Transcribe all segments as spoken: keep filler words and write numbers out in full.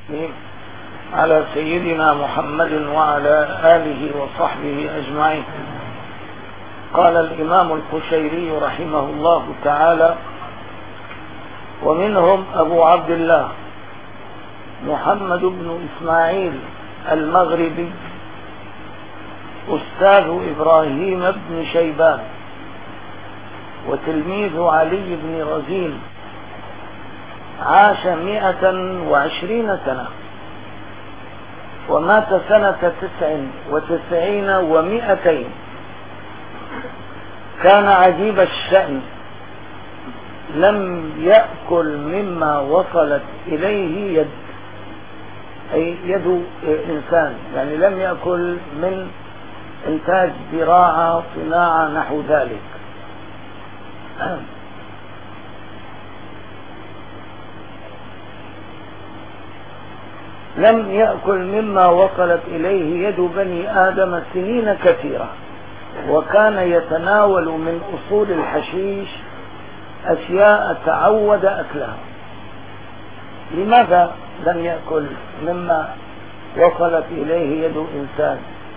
التسليم على سيدنا محمد وعلى آله وصحبه أجمعين. قال الإمام القشيري رحمه الله تعالى: ومنهم أبو عبد الله محمد بن إسماعيل المغربي أستاذ إبراهيم بن شيبان وتلميذ علي بن رزين، عاش مئة وعشرين سنة ومات سنة تسع وتسعين ومئتين. كان عجيب الشأن، لم يأكل مما وصلت إليه يد، أي يد إنسان، يعني لم يأكل من إنتاج زراعة صناعة نحو ذلك. لم يأكل مما وصلت إليه يد بني آدم سنين كثيرة، وكان يتناول من أصول الحشيش أشياء تعود أكلها. لماذا لم يأكل مما وصلت إليه يد إنسان؟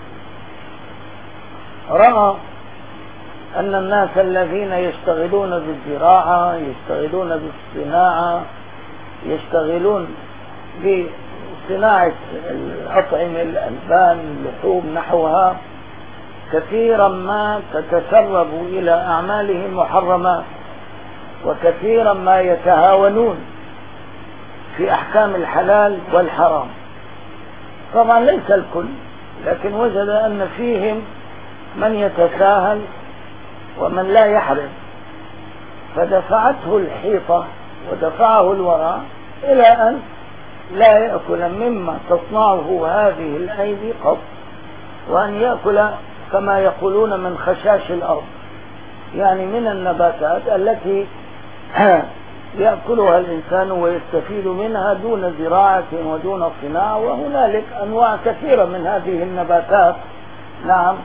رأى أن الناس الذين يشتغلون بالزراعة، يشتغلون بالصناعة، يشتغلون بصناعة الأطعمة، الألبان، اللحوم نحوها، كثيرا ما تتسرب إلى أعمالهم محرمات، وكثيرا ما يتهاونون في أحكام الحلال والحرام. طبعا ليس الكل، لكن وجد أن فيهم من يتساهل ومن لا يحرم، فدفعته الحيطة ودفعه الورع إلى أن لا يأكل مما تصنعه هذه الأيدي قط، وأن يأكل كما يقولون من خشاش الأرض، يعني من النباتات التي يأكلها الإنسان ويستفيد منها دون زراعة ودون صناعة. وهنالك أنواع كثيرة من هذه النباتات، نعم،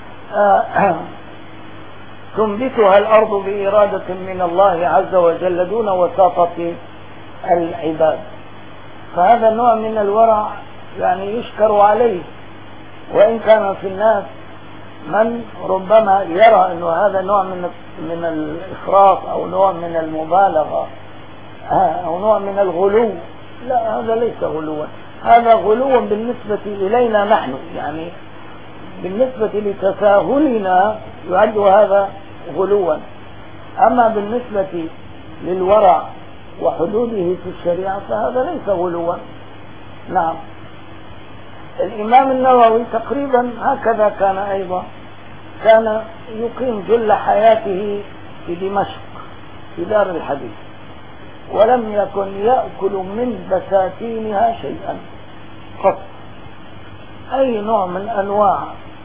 تنبتها الأرض بإرادة من الله عز وجل دون وساطة العباد. فهذا نوع من الورع يعني يشكر عليه، وإن كان في الناس من ربما يرى أنه هذا نوع من من الإفراط أو نوع من المبالغة أو نوع من الغلو. لا، هذا ليس غلوا، هذا غلو بالنسبة إلينا نحن، يعني بالنسبة لتساهلنا يعد هذا غلوا، أما بالنسبة للورع وحدوده في الشريعة فهذا ليس غلوا. نعم، الإمام النووي تقريبا هكذا كان أيضا، كان يقيم جل حياته في دمشق في دار الحديث، ولم يكن يأكل من بساتينها شيئا قط. أي نوع من أنواع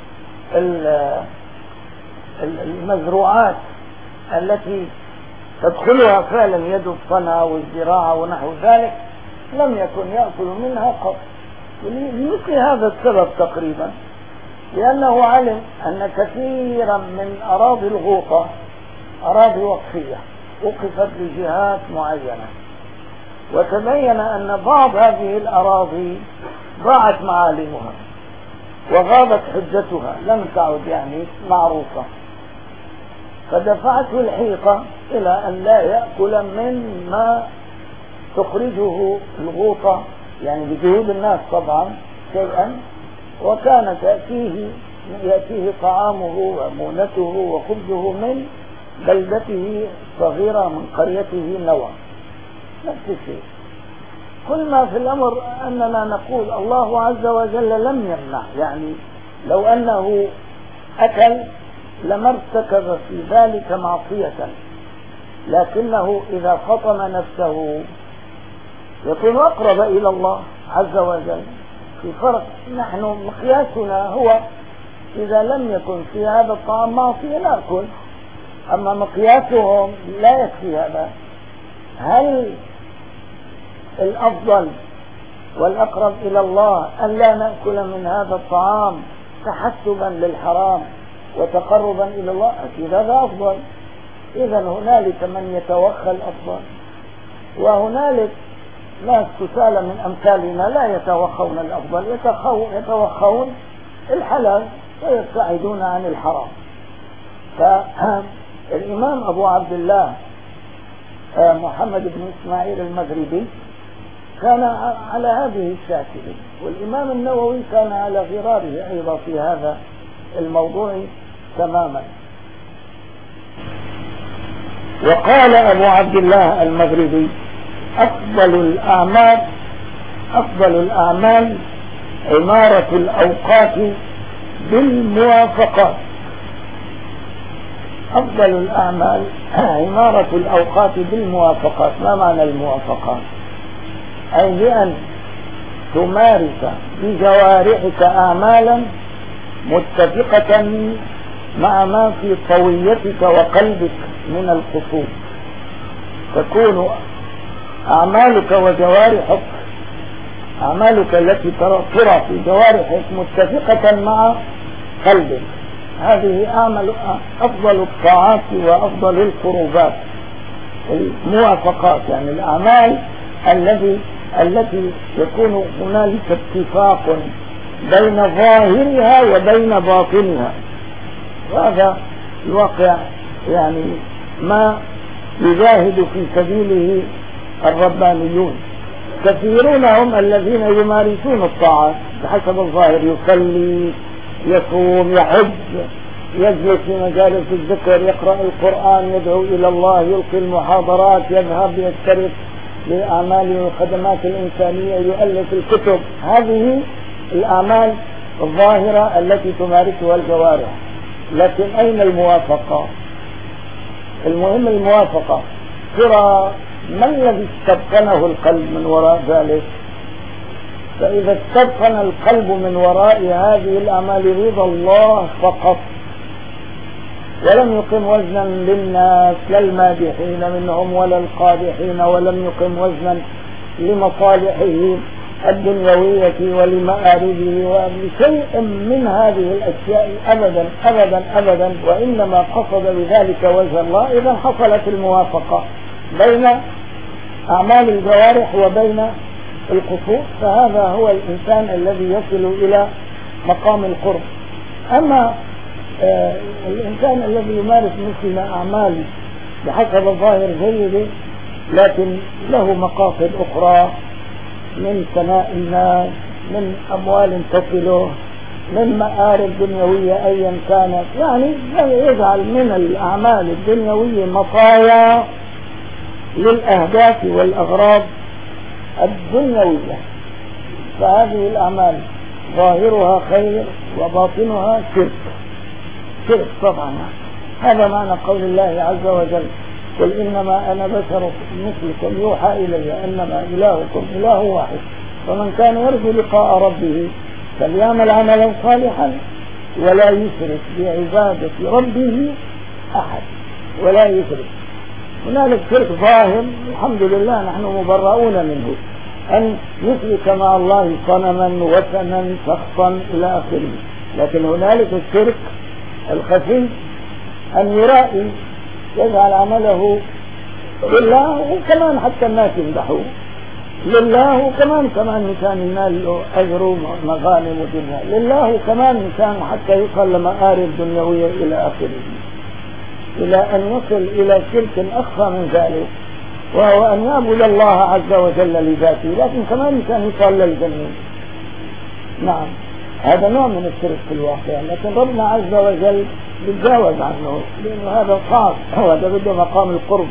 المزروعات التي تدخلها فعلا يد الصنع والزراعة ونحو ذلك لم يكن يأكل منها قط، لمثل هذا السبب تقريبا، لأنه علم أن كثيرا من أراضي الغوطة أراضي وقفية وقفت لجهات معينة، وتبين أن بعض هذه الأراضي ضاعت معالمها وغابت حجتها، لم تعد يعني معروفة، فدفعته الحيطة إلى أن لا يأكل مما تخرجه الغوطة، يعني بجهود الناس طبعا شيئا، وكانت تأتيه يأتيه طعامه ومونته وخبزه من بلدته الصغيرة، من قريته نوى. نفس الشيء. كل ما في الأمر أننا نقول الله عز وجل لم يمنع، يعني لو أنه أكل لما ارتكب في ذلك معصية، لكنه إذا فطن نفسه يكون أقرب إلى الله عز وجل. في فرق، نحن مقياسنا هو إذا لم يكن في هذا الطعام معصية نأكل، أما مقياسهم لا يكفي هذا. هل الأفضل والأقرب إلى الله أن لا نأكل من هذا الطعام تحسبا للحرام وتقربا إلى الله؟ أكيد هذا أفضل. إذا هنالك من يتوخى الأفضل، وهنالك ناس كسالى من أمثالنا لا يتوخون الأفضل، يتوخون الحلال ويبتعدون عن الحرام. فالإمام أبو عبد الله محمد بن إسماعيل المغربي كان على هذه الشاكلة، والإمام النووي كان على غراره أيضا في هذا الموضوع تماما. وقال أبو عبد الله المغربي: أفضل الأعمال أفضل الأعمال عمارة الأوقات بالموافقات. أفضل الأعمال عمارة الأوقات بالموافقات. ما معنى الموافقات؟ أي بأن تمارس بجوارحك أعمالا متفقة مع ما في طويتك وقلبك من القصور، تكون أعمالك وجوارحك أعمالك التي ترى في جوارحك متفقة مع قلبك. هذه أعمل أفضل الطاعات وأفضل القربات، الموافقات، يعني الأعمال الذي التي يكون هنالك اتفاق بين ظاهرها وبين باطنها. وهذا الواقع يعني ما يجاهد في سبيله الربانيون. كثيرون هم الذين يمارسون الطاعات بحسب الظاهر، يصلي، يصوم، يحج، يجلس في مجالس الذكر، يقرأ القرآن، يدعو إلى الله، يلقي المحاضرات، يذهب يشترك لأعمال والخدمات الإنسانية، يؤلف الكتب. هذه الأعمال الظاهرة التي تمارسها الجوارح. لكن أين الموافقة؟ المهم الموافقة. ترى ما الذي استبقنه القلب من وراء ذلك؟ فإذا استبقن القلب من وراء هذه الأعمال رضا الله فقط، ولم يقم وزنا للناس لا المادحين منهم ولا القادحين، ولم يقم وزنا لمصالحه الدنيوية ولمآربه ولشيء من هذه الأشياء أبدا أبدا أبدا، وإنما قصد بذلك وجه الله، إذا حصلت الموافقة بين أعمال الجوارح وبين القصور، فهذا هو الإنسان الذي يصل إلى مقام القرب. أما آه الإنسان الذي يمارس مثل أعمال بحسب الظاهر جيد لكن له مقاصد أخرى من ثناء الناس، من أموال تصله، من مآرب دنيوية أيا كانت، يعني يجعل من الأعمال الدنيوية مطايا للأهداف والأغراض الدنيوية، فهذه الأعمال ظاهرها خير وباطنها شرك. شرك طبعا. هذا معنى قول الله عز وجل: قل إنما أنا بشر مثلكم يوحى إلي أنما إلهكم إله واحد فمن كان يرجو لقاء ربه فليعمل عملا صالحا ولا يشرك بعبادة ربه أحد. ولا يشرك. هنالك شرك ظاهر الحمد لله نحن مبرؤون منه، أن يشرك مع الله صنما وثنا شخصا إلى آخره. لكن هنالك الشرك الخفي، أن يرائي، يجعل عمله لله، وكمان حتى الناس يمدحوه لله، وكمان كمان مشان ينال له أجر ومغانم ودنيا لله، وكمان مشان حتى يوصل لمآرب دنيوية إلى آخره، إلى أن يصل إلى شرك أخفى من ذلك، وهو أن يعبد الله عز وجل لذاته، لكن كمان مشان يصل للجنة. نعم، هذا نوع من الشرك في الواقع، لكن ربنا عز وجل يتجاوز عنه، لأنه هذا صعب، وهذا بده مقام القرب.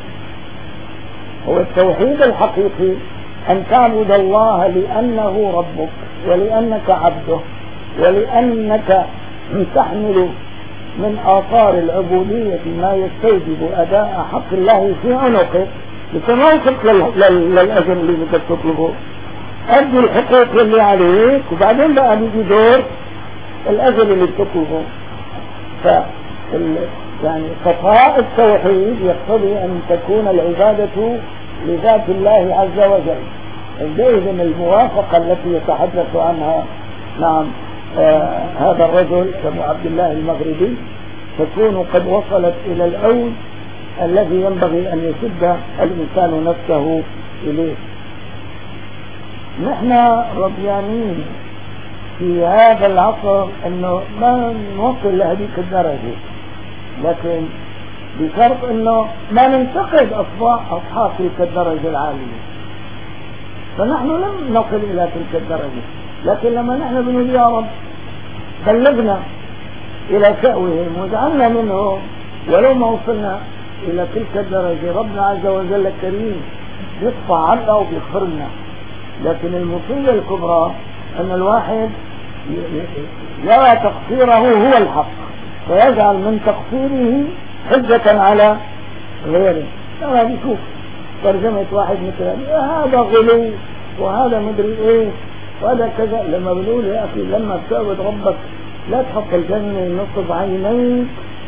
هو التوحيد الحقيقي أن تعبد الله لأنه ربك، ولأنك عبده، ولأنك تحمل من آثار العبودية ما يستوجب أداء حق الله في عنقك، لتناوصلك للأجر اللي بدك تطلبه. أدي الحقوق اللي عليك، وبعدين بقى بيجي دور الأجر اللي بتطلبه. ف يعني صفاء التوحيد يقتضي أن تكون العبادة لذات الله عز وجل. إذن الموافقة التي يتحدث عنها نعم آه هذا الرجل أبو عبد الله المغربي تكون قد وصلت إلى الأوج الذي ينبغي أن يشد الإنسان نفسه إليه. نحن رضيانين في هذا العصر انه ما نوصل لهذيك الدرجة، لكن بشرط انه ما ننتقد اصحاب تلك الدرجة العالية. فنحن لم نصل الى تلك الدرجة، لكن لما نحن بنقول يا رب بلغنا الى شأوهم وجعلنا منه ولو ما وصلنا الى تلك الدرجة، ربنا عز وجل كريم يصفى عنا وبيغفر لنا. لكن المصيبة الكبرى ان الواحد يرى تقصيره هو الحق فيجعل من تقصيره حجة على غيره. أنا بشوف ترجمة واحد مثل هذا غلو وهذا مدري ايه وهذا كذا. لما بنقول يا اخي لما تعبد ربك لا تحط الجنة نصب عينيك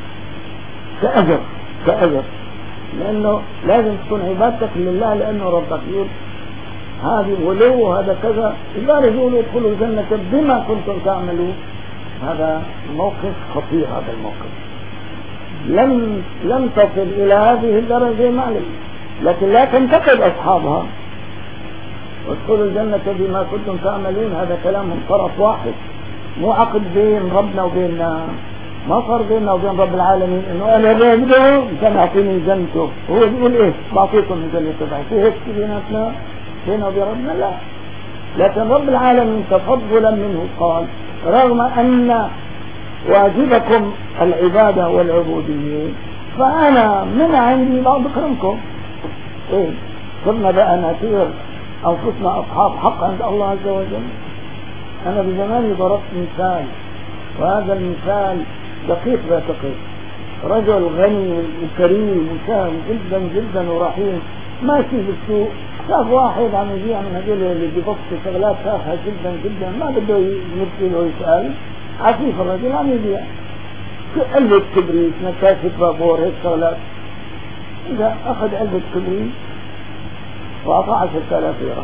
كأجر كأجر، لانه لازم تكون عبادتك لله، لانه ربك يقول هذه غلو وهذا كذا. إذا يقولوا ادخلوا الجنة بما كنتم تعملون. هذا موقف خطير. هذا الموقف لم لم تصل إلى هذه الدرجة معلش، لكن لا تنتقد أصحابها. ادخلوا الجنة بما كنتم تعملون هذا كلام من طرف واحد، مو عقد بين ربنا وبيننا. ما صار بيننا وبين رب العالمين انه انا بده كان اعطيني جنته، هو بيقول ايه بعطيكم الجنة تبعي. في هيك بيناتنا بينه وبين ربنا؟ لا. لكن رب العالمين تفضلا منه قال رغم ان واجبكم العبادة والعبودية فانا من عندي لا بكرمكم. ايه صرنا بقى نسير انفسنا اصحاب حق عند الله عز وجل. انا بزماني ضربت مثال، وهذا المثال دقيق لا دقيق. رجل غني وكريم وسام جدا جدا ورحيم ماشي بالسوق، شاف واحد عم يبيع من هذول اللي بيبصوا شغلات تافهه جدا جدا ما بده يمثل ويسال. عفيف الرجل عم يبيع علبة كبريت، نكاشة بابور، هيك شغلات. إذا أخذ علبة كبريت وأعطاه عشرة آلاف ليرة،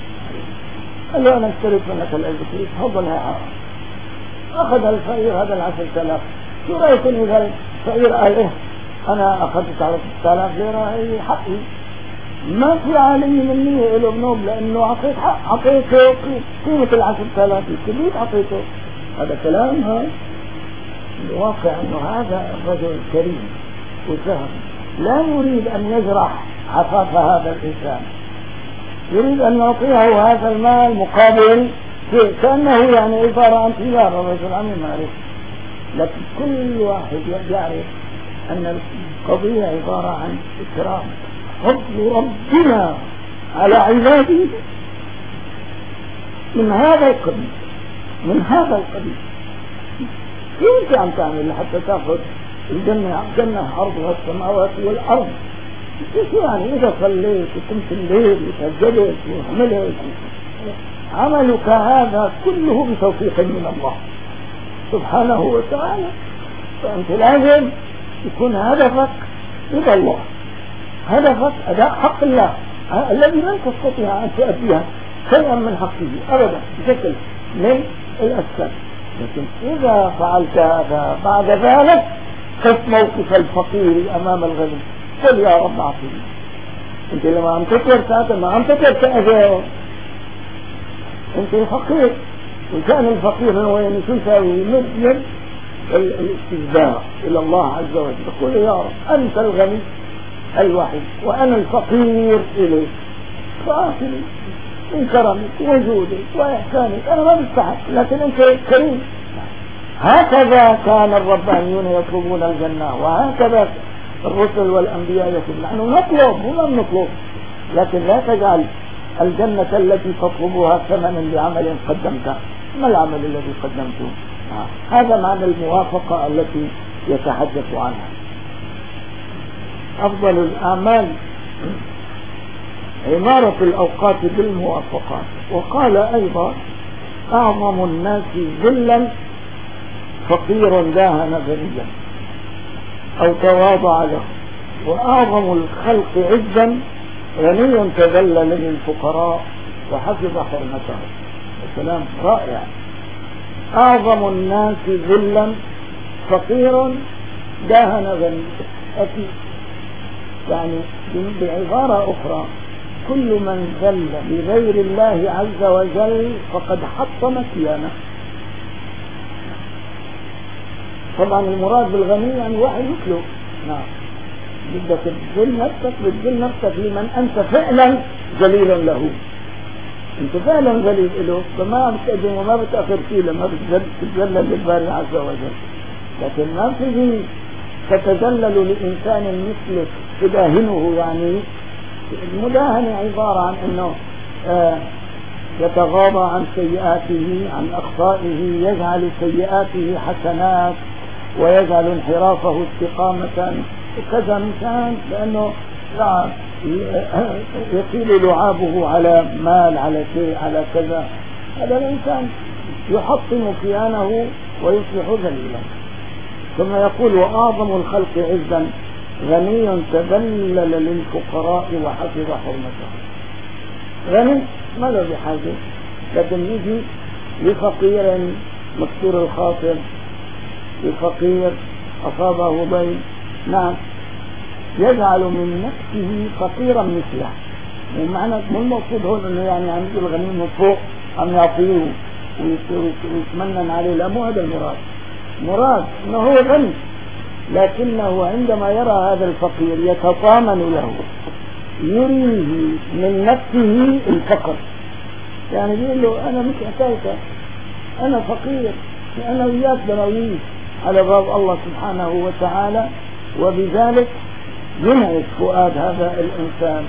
قال له أنا اشتريت منك العلبة كبريت تفضل هاي عشرة. أخذ الفقير هذا العشرة آلاف. شو رأيك إذا الفقير قال إيه أنا أخذت على ستة آلاف ليرة هي حقي، ما في عالمي مني له بنوب لأنه أعطيت حق، أعطيته قيمة العشرة آلاف الكبريت أعطيته. هذا كلام هاي الواقع أنه هذا الرجل كريم وسهم لا يريد أن يجرح عفاف هذا الإنسان، يريد أن يعطيه هذا المال مقابل كأنه يعني عبارة عن تجارة. الرجل عم يعرف، لكن كل واحد يعرف أن القضية عبارة عن إكرام فضل ربنا على عباده من هذا القبيل من هذا القبيل. شو انت عم تعمل لحتى تاخذ الجنة؟ جنة عرضها السماوات والأرض. شو يعني إذا صليت وقمت الليل وتهجدت وعملت عملك هذا كله بتوفيق من الله سبحانه وتعالى. فأنت لازم يكون هدفك رضا الله، هدفك أداء حق الله الذي لن تستطيع أن تؤديها شيئا من حقه أبدا بشكل من الأسفل. لكن إذا فعلت هذا بعد ذلك خذ موقف الفقير أمام الغني، قل يا رب أعطيني. أنت لما عم تكبر ساعة ما عم تكبر كأجر، أنت فقير، وكان الفقير هو يعني شو يساوي؟ يمد الاستجداء إلى الله عز وجل، يقول يا رب أنت الغني الوحيد وأنا الفقير إليك، فأعطني من كرمك وجودك وإحسانك، أنا ما بستحق لكن أنت كريم. هكذا كان الربانيون يطلبون الجنة، وهكذا الرسل والأنبياء يطلبون. نحن نطلب ولا نطلب، لكن لا تجعل الجنة التي تطلبها ثمنا لعمل قدمته. ما العمل الذي قدمته؟ آه. هذا معنى الموافقة التي يتحدث عنها. أفضل الأعمال عمارة الأوقات بالموافقات. وقال أيضا أعظم الناس ذلا فقير داهن غنيا أو تواضع له، وأعظم الخلق عزا غني تذلل للفقراء وحفظ حرمته. كلام رائع. أعظم الناس ذلا فقير داهن غنيا. يعني بعبارة أخرى كل من ذل لغير الله عز وجل فقد حط مكيانه. طبعا المراد بالغني يعني واحد مثله. نعم، بدك تذل نفسك، بتذل نفسك لمن انت فعلا ذليل له. انت فعلا ذليل له، فما بتقدم وما بتاخر فيه لما بتتذلل للباري عز وجل. لكن ما تجي تتذلل لانسان مثلك تداهنه. يعني المداهنه عباره عن انه آه يتغاضى عن سيئاته، عن اخطائه، يجعل سيئاته حسنات ويجعل انحرافه استقامة وكذا مثال، لأنه يطيل لعابه على مال، على شيء، على كذا. هذا الإنسان يحطم كيانه ويصبح ذليلا. ثم يقول: وأعظم الخلق عزا غني تذلل للفقراء وحفظ حرمته. غني ما له بحاجة، لكن يجي لفقير مكسور الخاطر، لفقير أصابه ضيق، نعم، يجعل من نفسه فقيرا مثله. ومعنى مو المقصود هون انه يعني عم يقول الغني من فوق عم يعطيه ويتمنن عليه، لا، مو هذا المراد. مراد انه هو غني، لكنه عندما يرى هذا الفقير يتطامن له، يريه من نفسه الفقر. يعني بيقول له: انا مش حكايتك، انا فقير، انا وياك بنويك على باب الله سبحانه وتعالى. وبذلك ينعش فؤاد هذا الانسان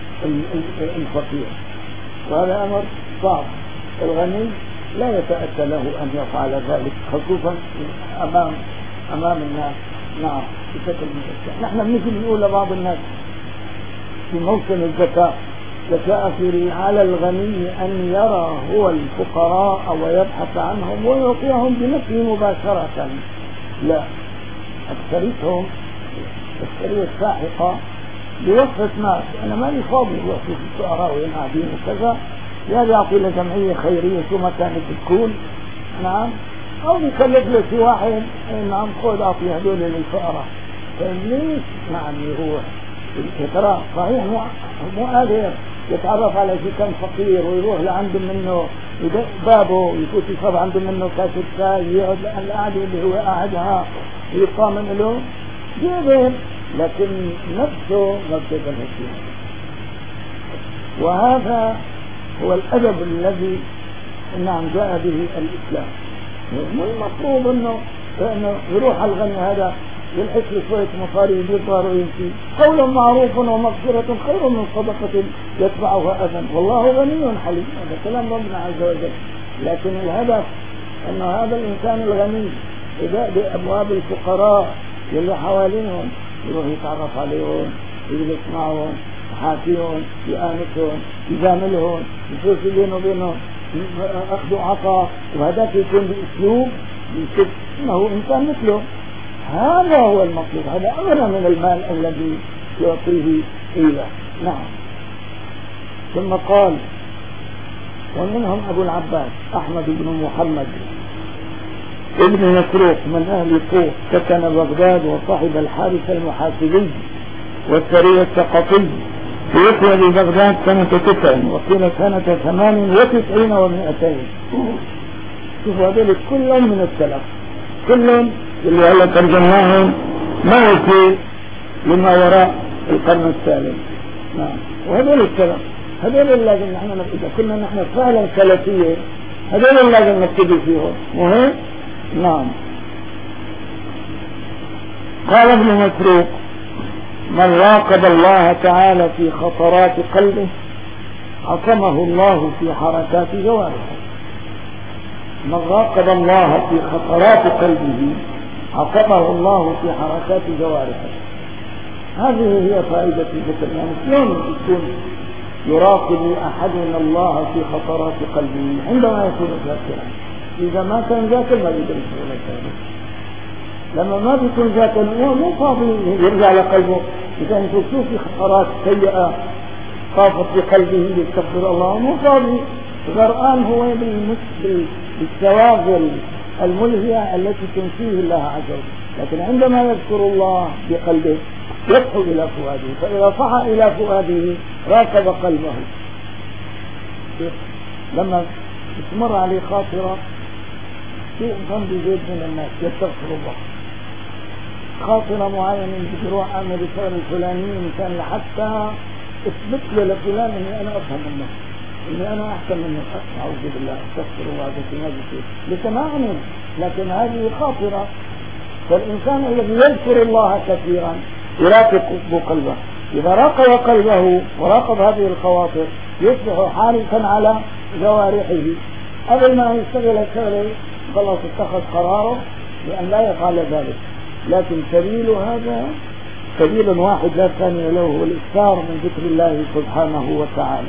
الفقير، وهذا امر صعب. الغني لا يتأتى له ان يفعل ذلك، خصوصا امام امام الناس. نعم، بشكل مباشر. نحن بنيجي بنقول لبعض الناس في موسم الزكاة: يتأثر على الغني أن يرى هو الفقراء ويبحث عنهم ويعطيهم بنفسه مباشرة. لا، أكثرتهم الأكثرية الساحقة بوصفة ناس: أنا مالي فاضي وأشوف الفقراء وين قاعدين وكذا، يا بيعطي لجمعية خيرية شو ما كانت تكون، نعم، أو بيكلف له شي واحد: نعم خذ أعطي هدول للفقراء. ليش؟ نعم، يروح ترى صحيح مو مو قادر يتعرف على شيء كان فقير ويروح لعنده منه يدق بابه يفوت يشرب عنده منه كاسة شاي، يقعد القعدة اللي هو قاعدها ويطمن له، جابر، لكن نفسه ما بتقبل هالشيء. وهذا هو الأدب الذي نعم جاء به الإسلام. مو المطلوب انه انه يروح على الغني هذا يلحق له شوية مصاري يدير ظهره ويمشي. قول معروف ومغفرة خير من صدقة يتبعها أذى، والله غني حليم. هذا كلام ربنا عز وجل. لكن الهدف أن هذا الإنسان الغني إذا بأبواب الفقراء اللي حواليهم يروح يتعرف عليهم، يجلس معهم، يحاكيهم، يآنسهم، يجاملهم، يشوف بينه وبينهم أخذ عطاء، وهذاك يكون بأسلوب يشوف أنه إنسان مثله. هذا هو المطلوب، هذا أغنى من المال الذي يعطيه إياه. نعم. ثم قال: ومنهم أبو العباس أحمد بن محمد ابن مسروق من أهل طوق، سكن بغداد وصاحب الحارث المحاسبي والسري السقطي، توفي ببغداد سنة تسع وقيل سنة ثمان وتسعين ومئتين. شوفوا هذول كلهم من السلف، كلهم اللي هلا ترجمناهم ما يصير لما وراء القرن الثالث. نعم، وهذول السلف، هذول اللي لازم نحن إذا كنا نحن فعلا سلفية هذول اللي لازم نبتدي فيهم. مهم. نعم. قال ابن مسروق: من راقب الله تعالى في خطرات قلبه عصمه الله في حركات جوارحه. من راقب الله في خطرات قلبه عصمه الله في حركات جوارحه. هذه هي فائدة الذكر. يعني شلون يكون يراقب أحدنا الله في خطرات قلبه عندما يكون ذاكرا؟ إذا ما كان ذاكر ما يقدر يشتغل ذلك. لما ما بيكون ذاكر هو مو فاضي يرجع لقلبه. إذا أنت تشوف في خطرات سيئة طافت في قلبه يستغفر الله، مو فاضي، غرقان هو بالشواغل الملهية التي تنسيه الله عز وجل. لكن عندما يذكر الله بقلبه يصحو إلى فؤاده، فإذا صحى إلى فؤاده راكب قلبه. لما تمر عليه خاطرة في إنسان بزيد من الناس يستغفر الله، خاطرة معينة بيروح أعمل رسالة الفلانية مثلا لحتى اثبت له لفلان إني أنا أفهم منه، إني أنا أحسن منه، أعوذ بالله أستغفر الله في هذا الشيء لتماما، لكن هذه خاطرة. فالإنسان الذي يذكر الله كثيرا يراقب قلبه، إذا راقب قلبه وراقب هذه الخواطر يصبح حارسا على جوارحه، قبل ما يشتغل الشغل خلاص اتخذ قراره بأن لا يفعل ذلك. لكن سبيل هذا سبيل واحد لا ثاني له، هو الإكثار من ذكر الله سبحانه وتعالى.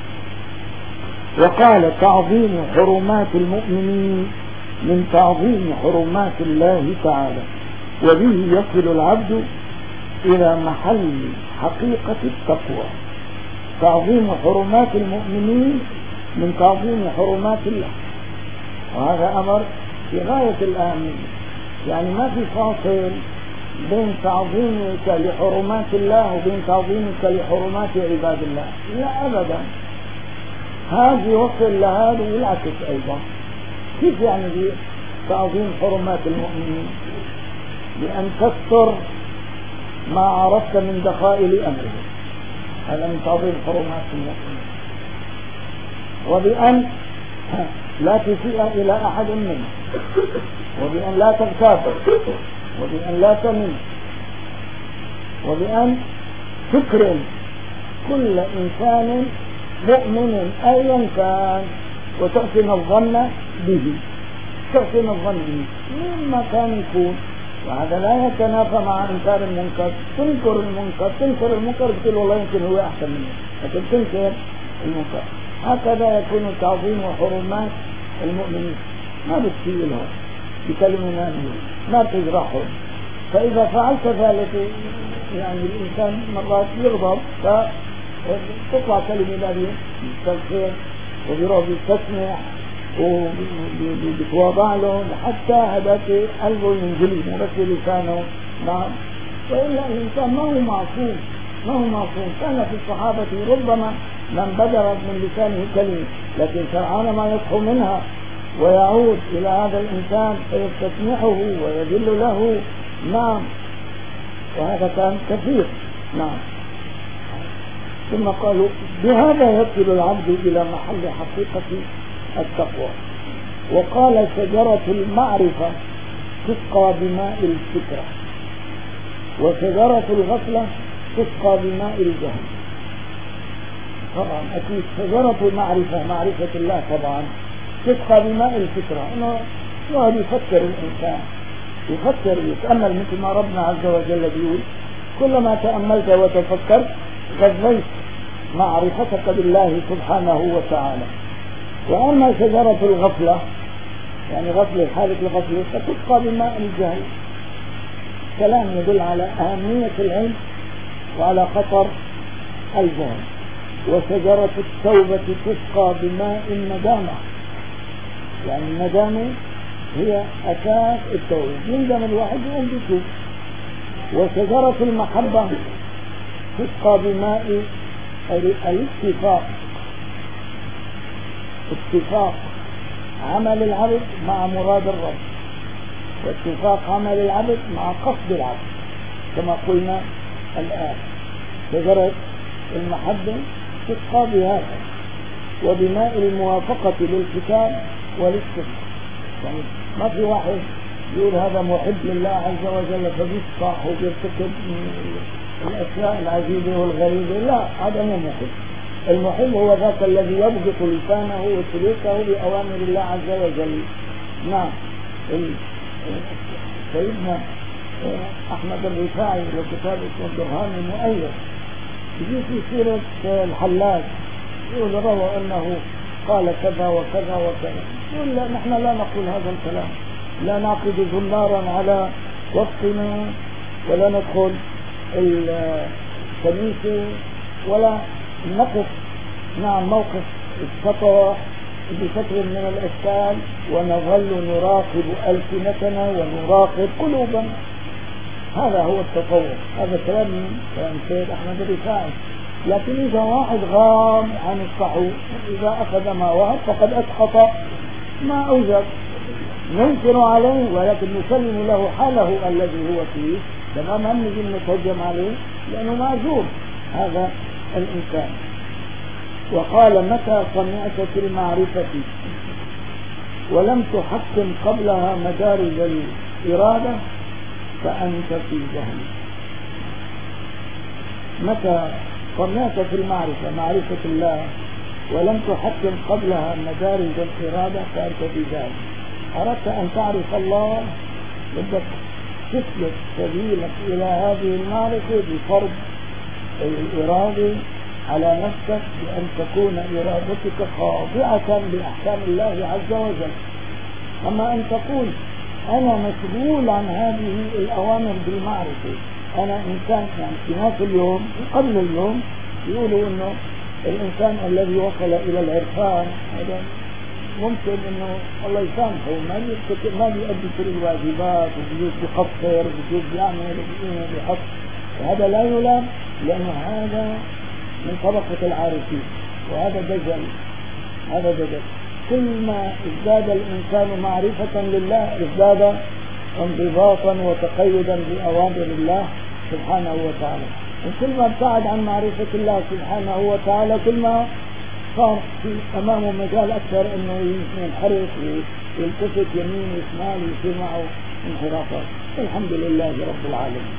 وقال تعظيم حرمات المؤمنين من تعظيم حرمات الله تعالى، وبه يصل العبد إلى محل حقيقة التقوى. تعظيم حرمات المؤمنين من تعظيم حرمات الله، وهذا أمر في غاية الأهمية. يعني ما في فاصل بين تعظيمك لحرمات الله وبين تعظيمك لحرمات عباد الله، لا أبدا. هذه وصل لهذا والعكس أيضا. كيف يعني تعظيم حرمات المؤمنين؟ بأن تستر ما عرفت من دخائل أمره، هذا من تعظيم حرمات المؤمنين. وبأن لا تسيء إلى أحد منه، وبأن لا تغتاب، وبأن لا تمن، وبأن تكرم كل إنسان مؤمن أيا كان، وتحسن الظن به، تحسن الظن به مما كان يكون. وهذا لا يتنافى مع إنكار المنكر. تنكر المنكر تنكر المنكر تقول والله يمكن هو أحسن منه، لكن تنكر المنكر. هكذا يكون تعظيم حرمات المؤمنين، ما بتسيء لهم بكلمة ما تجرحهم. فإذا فعلت ذلك يعني الإنسان مرات يغضب فتطلع كلمة لا بالخير وبيروح بيستسمح وبيتواضع له حتى هداك قلبه ينجلي مو بس لسانه. نعم. وإلا الإنسان ما هو معصوم، ما هو معصوم. كان في الصحابة ربما من بدرت من لسانه كلمة، لكن سرعان ما يصحو منها ويعود إلى هذا الإنسان فيستسمحه ويذل له. نعم. وهذا كان كثير. نعم. ثم قالوا بهذا يصل العبد إلى محل حقيقة التقوى. وقال شجرة المعرفة تسقى بماء الفكرة، وشجرة الغفلة تسقى بماء الجهل. طبعا أكيد شجرة المعرفة معرفة الله طبعا تسقى بماء الفكرة، انه واحد يفكر الانسان يفكر يتأمل مثل ما ربنا عز وجل بيقول كلما تأملت وتفكرت غذيت معرفتك بالله سبحانه وتعالى. وأما شجرة الغفلة يعني غفلة حالة الغفلة فتسقى بماء الجهل. كلام يدل على أهمية العلم وعلى خطر الجهل. وشجرة التوبة تسقى بماء الندامة، يعني الندامة هي أساس التوبة، يندم الواحد يقوم بيتوب. وشجرة المحبة تسقى بماء الاتفاق، اتفاق عمل العبد مع مراد الرب، واتفاق عمل العبد مع قصد العبد كما قلنا الآن. شجرة المحبة تسقى بهذا وبماء الموافقة للكتاب والسنة. يعني ما في واحد يقول هذا محب لله عز وجل فبيصفح وبيرتكب الأشياء العجيبة والغريبة، لا، هذا مو محب. المحب هو ذاك الذي يضبط لسانه وسلوكه بأوامر الله عز وجل. نعم. سيدنا أحمد الرفاعي له كتاب اسمه البرهان المؤيد يجي في سيرة الحلاج يقول روى أنه قال كذا وكذا وكذا. يقول لا، نحن لا نقول هذا الكلام، لا نعقد زنارا على وسطنا ولا ندخل الكنيسة ولا نقف نعم موقف السطح بفتر من الأشكال، ونظل نراقب ألسنتنا ونراقب قلوبنا. هذا هو التصوف. هذا كلام كلام سيد أحمد الرفاعي. لكن إذا واحد غاب عن الصحو، إذا أخذ ما وهب فقد أسقط ما أوجب، ننكر عليه ولكن نسلم له حاله الذي هو فيه، تماما نجي نتهجم عليه لأنه معذور هذا الإنسان. وقال متى سمعت في المعرفة ولم تحكم قبلها مدارج الإرادة فأنت في جهل. متى سمعت في المعرفة معرفة الله ولم تحكم قبلها مدارج الإرادة فأنت في جهل. أردت أن تعرف الله بدك تسلك سبيلك إلى هذه المعرفة بفرض الإرادة على نفسك بأن تكون إرادتك خاضعة لأحكام الله عز وجل. أما أن تقول أنا مسؤول عن هذه الأوامر بالمعرفة، أنا إنسان، يعني في ناس اليوم قبل اليوم يقولوا إنه الإنسان الذي وصل إلى العرفان هذا ممكن إنه الله يسامحه ما ما بيؤدي كل الواجبات وبيجوز بيقصر وبيجوز بيعمل بيحط، وهذا لا يلام لأنه هذا من طبقة العارفين، وهذا دجل. هذا دجل. كل ما ازداد الإنسان معرفة لله ازداد انضباطا وتقيدا بأوامر الله سبحانه وتعالى، وكل ما ابتعد عن معرفة الله سبحانه وتعالى كل ما صار في أمامه مجال أكثر إنه ينحرف ويلتفت يمين وشمال ويصير معه انحرافات. الحمد لله رب العالمين.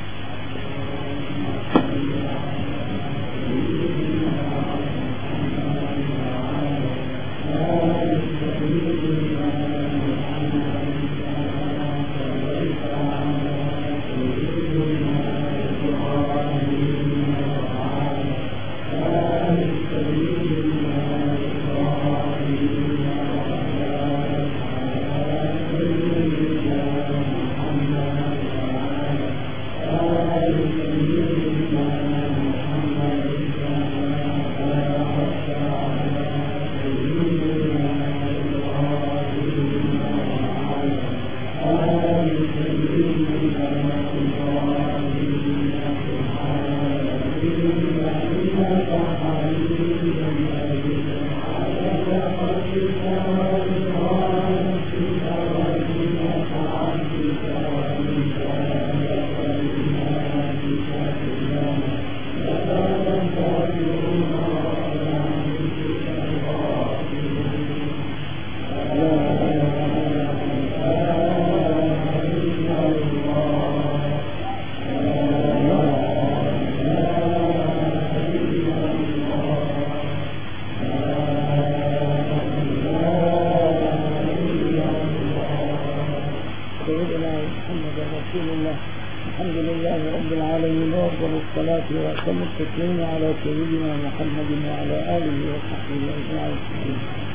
على سيدنا محمد وعلى آله وصحبه أجمعين.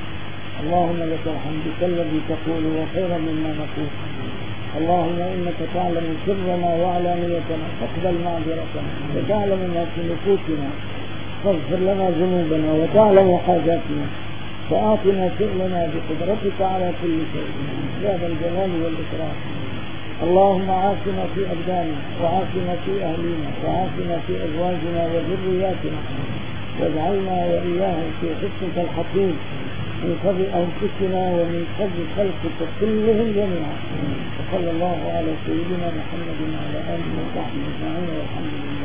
اللهم لك الحمد كالذي تقول وخيرا مما نقول. اللهم إنك تعلم سرنا وعلانيتنا فاقبل معذرتنا، وتعلم ما في نفوسنا فاغفر لنا ذنوبنا، وتعلم حاجاتنا فأعطنا فعلنا بقدرتك على كل شيء يا ذا الجلال والإكرام. اللهم عافنا في أبداننا، وعافنا في أهلنا، وعافنا في أزواجنا وذرياتنا، واجعلنا وإياهم في حسنك الحكيم من شر أنفسنا ومن شر خلقك كلهم جميعا. وصلى الله على سيدنا محمد وعلى آله وصحبه أجمعين والحمد لله.